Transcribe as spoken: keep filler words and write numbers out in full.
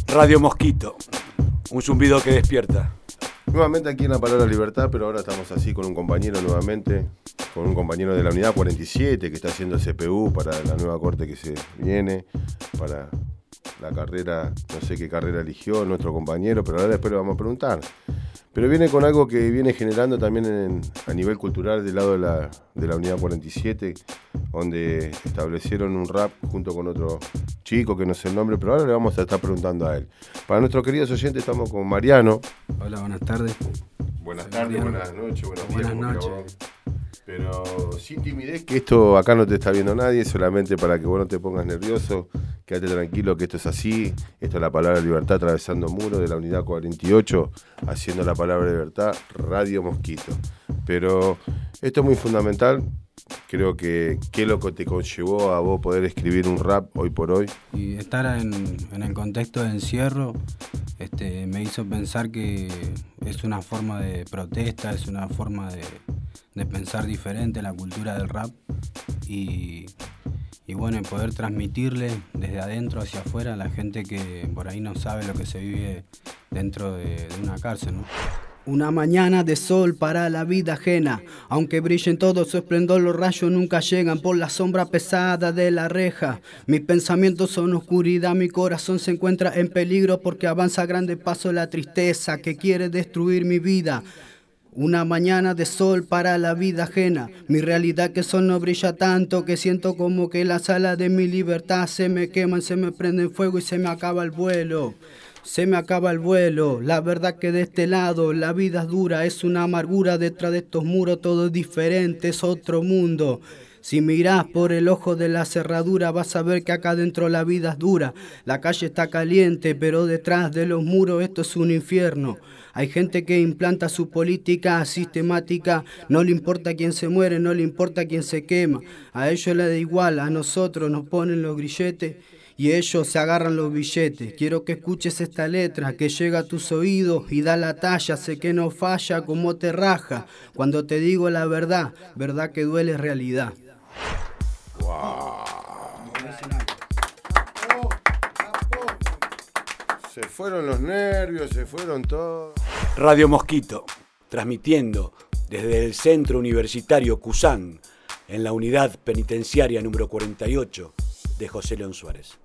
Radio Mosquito, un zumbido que despierta. Nuevamente aquí en La Palabra Libertad, pero ahora estamos así con un compañero nuevamente, con un compañero de la unidad cuarenta y siete que está haciendo C P U para la nueva corte que se viene, para la carrera, no sé qué carrera eligió nuestro compañero, pero ahora después le vamos a preguntar. Pero viene con algo que viene generando también en, a nivel cultural del lado de la, de la unidad cuarenta y siete, donde establecieron un rap junto con otro chico que no sé el nombre, pero ahora le vamos a estar preguntando a él. Para nuestros queridos oyentes estamos con Mariano. Hola, buenas tardes. Buenas Soy tardes, Mariano. buenas noches, buenos días. Buenas como noches. queramos. Pero sin timidez, que esto acá no te está viendo nadie, solamente para que vos no te pongas nervioso, quédate tranquilo que esto es así, esto es La Palabra Libertad, atravesando muros de la unidad cuarenta y ocho, haciendo La Palabra Libertad, Radio Mosquito. Pero esto es muy fundamental, creo que qué es lo que te conllevó a vos poder escribir un rap hoy por hoy. Y estar en, en el contexto de encierro este, me hizo pensar que es una forma de protesta, es una forma de, de pensar diferente la cultura del rap y, y bueno, y poder transmitirle desde adentro hacia afuera a la gente que por ahí no sabe lo que se vive dentro de, de una cárcel, ¿no? Una mañana de sol para la vida ajena, aunque brillen todo su esplendor, los rayos nunca llegan por la sombra pesada de la reja. Mis pensamientos son oscuridad, mi corazón se encuentra en peligro porque avanza a grande paso la tristeza que quiere destruir mi vida. Una mañana de sol para la vida ajena, mi realidad que el sol no brilla tanto, que siento como que las alas de mi libertad se me queman, se me prenden fuego y se me acaba el vuelo. Se me acaba el vuelo, la verdad que de este lado la vida es dura, es una amargura detrás de estos muros, todo es diferente, es otro mundo. Si mirás por el ojo de la cerradura vas a ver que acá adentro la vida es dura. La calle está caliente, pero detrás de los muros esto es un infierno. Hay gente que implanta su política sistemática, no le importa quién se muere, no le importa quién se quema. A ellos les da igual, a nosotros nos ponen los grilletes y ellos se agarran los billetes. Quiero que escuches esta letra que llega a tus oídos y da la talla. Sé que no falla como te raja. Cuando te digo la verdad, verdad que duele realidad. Wow. Se fueron los nervios, se fueron todos. Radio Mosquito, transmitiendo desde el Centro Universitario Cusán, en la unidad penitenciaria número cuarenta y ocho de José León Suárez.